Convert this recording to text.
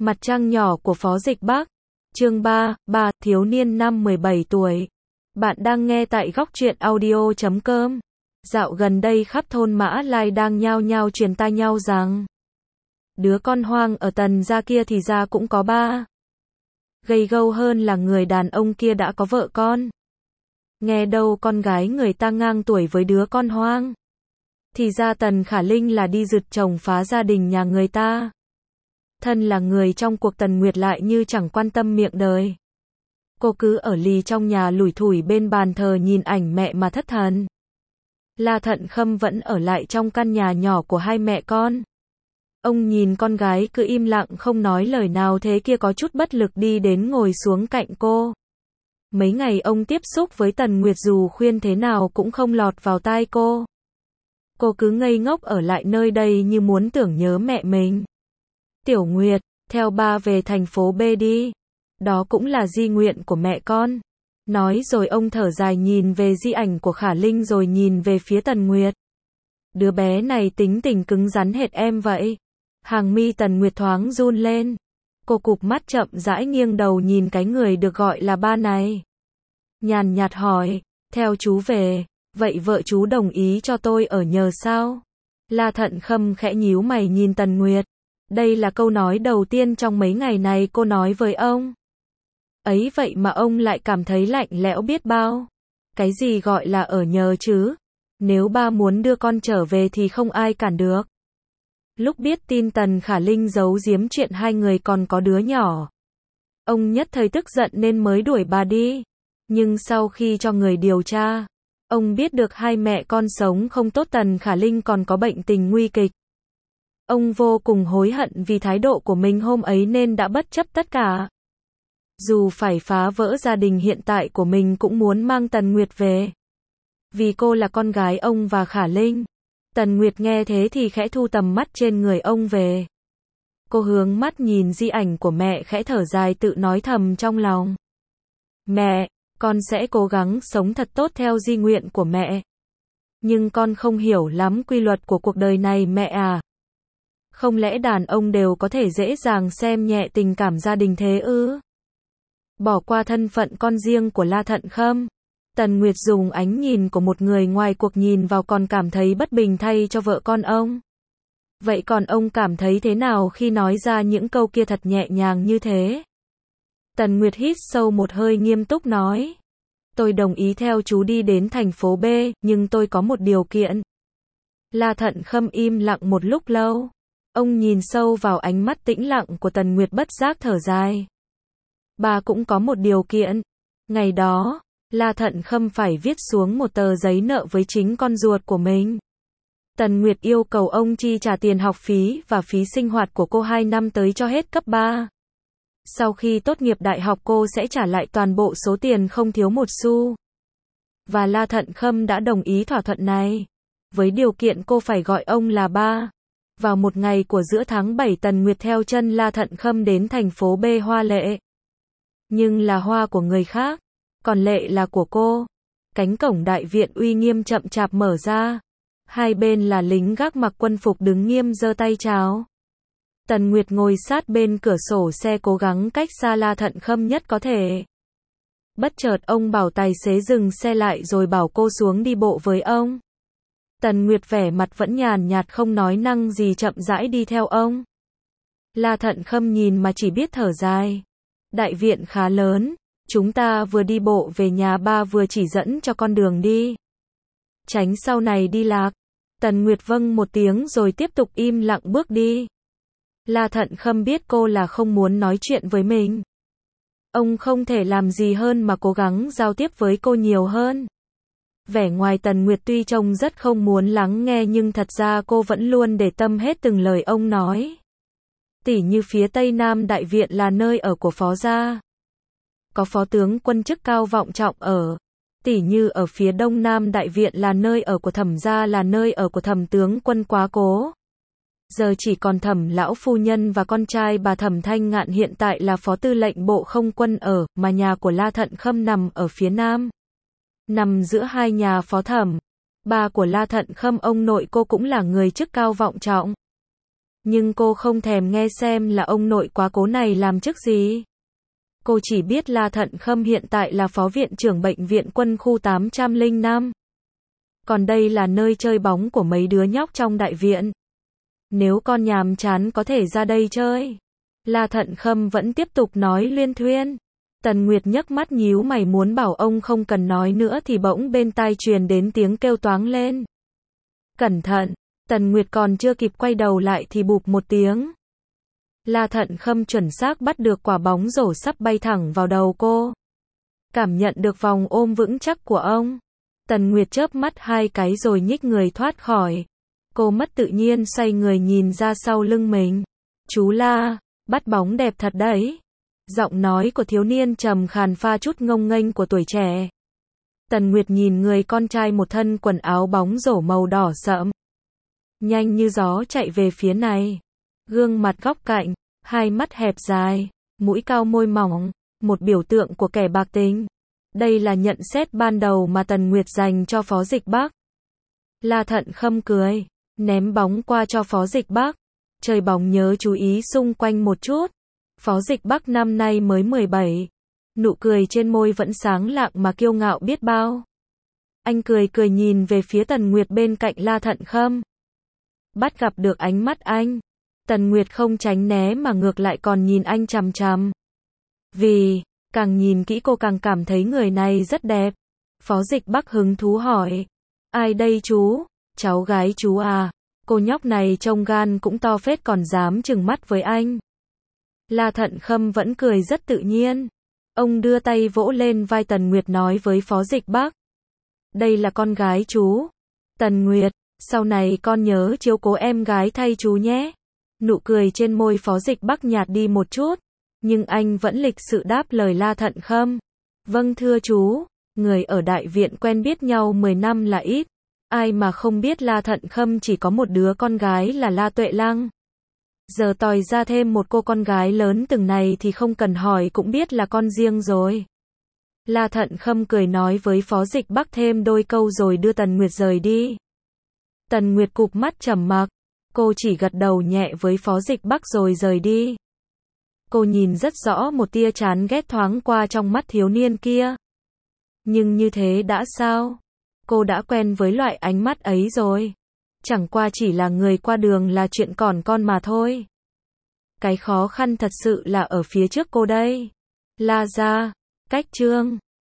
Mặt trăng nhỏ của Phó Dịch Bác. Chương 3, thiếu niên năm 17 tuổi. Bạn đang nghe tại góc truyện audio.com. Dạo gần đây khắp thôn Mã Lai đang nhao nhao truyền tai nhau rằng đứa con hoang ở Tần gia kia thì ra cũng có ba. Gây gâu hơn là người đàn ông kia đã có vợ con. Nghe đâu con gái người ta ngang tuổi với đứa con hoang. Thì ra Tần Khả Linh là đi rượt chồng phá gia đình nhà người ta. Thân là người trong cuộc, Tần Nguyệt lại như chẳng quan tâm miệng đời. Cô cứ ở lì trong nhà lủi thủi bên bàn thờ nhìn ảnh mẹ mà thất thần. La Thận Khâm vẫn ở lại trong căn nhà nhỏ của hai mẹ con. Ông nhìn con gái cứ im lặng không nói lời nào thế kia có chút bất lực đi đến ngồi xuống cạnh cô. Mấy ngày ông tiếp xúc với Tần Nguyệt dù khuyên thế nào cũng không lọt vào tai cô. Cô cứ ngây ngốc ở lại nơi đây như muốn tưởng nhớ mẹ mình. Tiểu Nguyệt, theo ba về thành phố B đi. Đó cũng là di nguyện của mẹ con. Nói rồi ông thở dài nhìn về di ảnh của Khả Linh rồi nhìn về phía Tần Nguyệt. Đứa bé này tính tình cứng rắn hệt em vậy. Hàng mi Tần Nguyệt thoáng run lên. Cô cụp mắt chậm rãi nghiêng đầu nhìn cái người được gọi là ba này. Nhàn nhạt hỏi, theo chú về, vậy vợ chú đồng ý cho tôi ở nhờ sao? La Thận Khâm khẽ nhíu mày nhìn Tần Nguyệt. Đây là câu nói đầu tiên trong mấy ngày này cô nói với ông. Ấy vậy mà ông lại cảm thấy lạnh lẽo biết bao. Cái gì gọi là ở nhờ chứ? Nếu ba muốn đưa con trở về thì không ai cản được. Lúc biết tin Tần Khả Linh giấu giếm chuyện hai người còn có đứa nhỏ, ông nhất thời tức giận nên mới đuổi bà đi. Nhưng sau khi cho người điều tra, ông biết được hai mẹ con sống không tốt, Tần Khả Linh còn có bệnh tình nguy kịch. Ông vô cùng hối hận vì thái độ của mình hôm ấy nên đã bất chấp tất cả. Dù phải phá vỡ gia đình hiện tại của mình cũng muốn mang Tần Nguyệt về. Vì cô là con gái ông và Khả Linh. Tần Nguyệt nghe thế thì khẽ thu tầm mắt trên người ông về. Cô hướng mắt nhìn di ảnh của mẹ khẽ thở dài tự nói thầm trong lòng. Mẹ, con sẽ cố gắng sống thật tốt theo di nguyện của mẹ. Nhưng con không hiểu lắm quy luật của cuộc đời này mẹ à. Không lẽ đàn ông đều có thể dễ dàng xem nhẹ tình cảm gia đình thế ư? Bỏ qua thân phận con riêng của La Thận Khâm, Tần Nguyệt dùng ánh nhìn của một người ngoài cuộc nhìn vào còn cảm thấy bất bình thay cho vợ con ông. Vậy còn ông cảm thấy thế nào khi nói ra những câu kia thật nhẹ nhàng như thế? Tần Nguyệt hít sâu một hơi nghiêm túc nói. Tôi đồng ý theo chú đi đến thành phố B, nhưng tôi có một điều kiện. La Thận Khâm im lặng một lúc lâu. Ông nhìn sâu vào ánh mắt tĩnh lặng của Tần Nguyệt bất giác thở dài. Bà cũng có một điều kiện. Ngày đó, La Thận Khâm phải viết xuống một tờ giấy nợ với chính con ruột của mình. Tần Nguyệt yêu cầu ông chi trả tiền học phí và phí sinh hoạt của cô 2 năm tới cho hết cấp 3. Sau khi tốt nghiệp đại học cô sẽ trả lại toàn bộ số tiền không thiếu một xu. Và La Thận Khâm đã đồng ý thỏa thuận này. Với điều kiện cô phải gọi ông là ba. Vào một ngày của giữa tháng 7 Tần Nguyệt theo chân La Thận Khâm đến thành phố B hoa lệ. Nhưng là hoa của người khác, còn lệ là của cô. Cánh cổng đại viện uy nghiêm chậm chạp mở ra. Hai bên là lính gác mặc quân phục đứng nghiêm giơ tay chào. Tần Nguyệt ngồi sát bên cửa sổ xe cố gắng cách xa La Thận Khâm nhất có thể. Bất chợt ông bảo tài xế dừng xe lại rồi bảo cô xuống đi bộ với ông. Tần Nguyệt vẻ mặt vẫn nhàn nhạt không nói năng gì chậm rãi đi theo ông. La Thận Khâm nhìn mà chỉ biết thở dài. Đại viện khá lớn, chúng ta vừa đi bộ về nhà ba vừa chỉ dẫn cho con đường đi. Tránh sau này đi lạc. Tần Nguyệt vâng một tiếng rồi tiếp tục im lặng bước đi. La Thận Khâm biết cô là không muốn nói chuyện với mình. Ông không thể làm gì hơn mà cố gắng giao tiếp với cô nhiều hơn. Vẻ ngoài Tần Nguyệt tuy trông rất không muốn lắng nghe nhưng thật ra cô vẫn luôn để tâm hết từng lời ông nói. Tỉ như phía Tây Nam Đại Viện là nơi ở của Phó gia. Có phó tướng quân chức cao vọng trọng ở. Tỉ như ở phía Đông Nam Đại Viện là nơi ở của Thẩm gia, là nơi ở của Thẩm tướng quân quá cố. Giờ chỉ còn Thẩm lão phu nhân và con trai bà Thẩm Thanh Ngạn hiện tại là phó tư lệnh bộ không quân ở, mà nhà của La Thận Khâm nằm ở phía Nam. Nằm giữa hai nhà phó thẩm. Ba của La Thận Khâm ông nội cô cũng là người chức cao vọng trọng. Nhưng cô không thèm nghe xem là ông nội quá cố này làm chức gì. Cô chỉ biết La Thận Khâm hiện tại là phó viện trưởng bệnh viện quân khu 805. Còn đây là nơi chơi bóng của mấy đứa nhóc trong đại viện. Nếu con nhàm chán có thể ra đây chơi. La Thận Khâm vẫn tiếp tục nói luyên thuyên. Tần Nguyệt nhấc mắt nhíu mày muốn bảo ông không cần nói nữa thì bỗng bên tai truyền đến tiếng kêu toáng lên. Cẩn thận, Tần Nguyệt còn chưa kịp quay đầu lại thì bụp một tiếng. La Thận Khâm chuẩn xác bắt được quả bóng rổ sắp bay thẳng vào đầu cô. Cảm nhận được vòng ôm vững chắc của ông. Tần Nguyệt chớp mắt 2 cái rồi nhích người thoát khỏi. Cô mất tự nhiên xoay người nhìn ra sau lưng mình. Chú La, bắt bóng đẹp thật đấy. Giọng nói của thiếu niên trầm khàn pha chút ngông nghênh của tuổi trẻ. Tần Nguyệt nhìn người con trai một thân quần áo bóng rổ màu đỏ sẫm. Nhanh như gió chạy về phía này. Gương mặt góc cạnh, 2 mắt hẹp dài, mũi cao môi mỏng, một biểu tượng của kẻ bạc tính. Đây là nhận xét ban đầu mà Tần Nguyệt dành cho Phó Dịch Bắc. La Thận Khâm cười, ném bóng qua cho Phó Dịch Bắc. Chơi bóng nhớ chú ý xung quanh một chút. Phó Dịch Bắc năm nay mới 17. Nụ cười trên môi vẫn sáng lạng mà kiêu ngạo biết bao. Anh cười cười nhìn về phía Tần Nguyệt bên cạnh La Thận Khâm. Bắt gặp được ánh mắt anh. Tần Nguyệt không tránh né mà ngược lại còn nhìn anh chằm chằm. Vì, càng nhìn kỹ cô càng cảm thấy người này rất đẹp. Phó Dịch Bắc hứng thú hỏi. Ai đây chú? Cháu gái chú à? Cô nhóc này trông gan cũng to phết còn dám trừng mắt với anh. La Thận Khâm vẫn cười rất tự nhiên. Ông đưa tay vỗ lên vai Tần Nguyệt nói với Phó Dịch Bắc. Đây là con gái chú. Tần Nguyệt, sau này con nhớ chiếu cố em gái thay chú nhé. Nụ cười trên môi Phó Dịch Bắc nhạt đi một chút. Nhưng anh vẫn lịch sự đáp lời La Thận Khâm. Vâng thưa chú, người ở đại viện quen biết nhau 10 năm là ít. Ai mà không biết La Thận Khâm chỉ có một đứa con gái là La Tuệ Lăng. Giờ tòi ra thêm một cô con gái lớn từng này thì không cần hỏi cũng biết là con riêng rồi. La Thận Khâm cười nói với Phó Dịch Bắc thêm đôi câu rồi đưa Tần Nguyệt rời đi. Tần Nguyệt cụp mắt trầm mặc. Cô chỉ gật đầu nhẹ với Phó Dịch Bắc rồi rời đi. Cô nhìn rất rõ một tia chán ghét thoáng qua trong mắt thiếu niên kia. Nhưng như thế đã sao? Cô đã quen với loại ánh mắt ấy rồi. Chẳng qua chỉ là người qua đường là chuyện còn con mà thôi. Cái khó khăn thật sự là ở phía trước cô đây. La gia, cách Trương.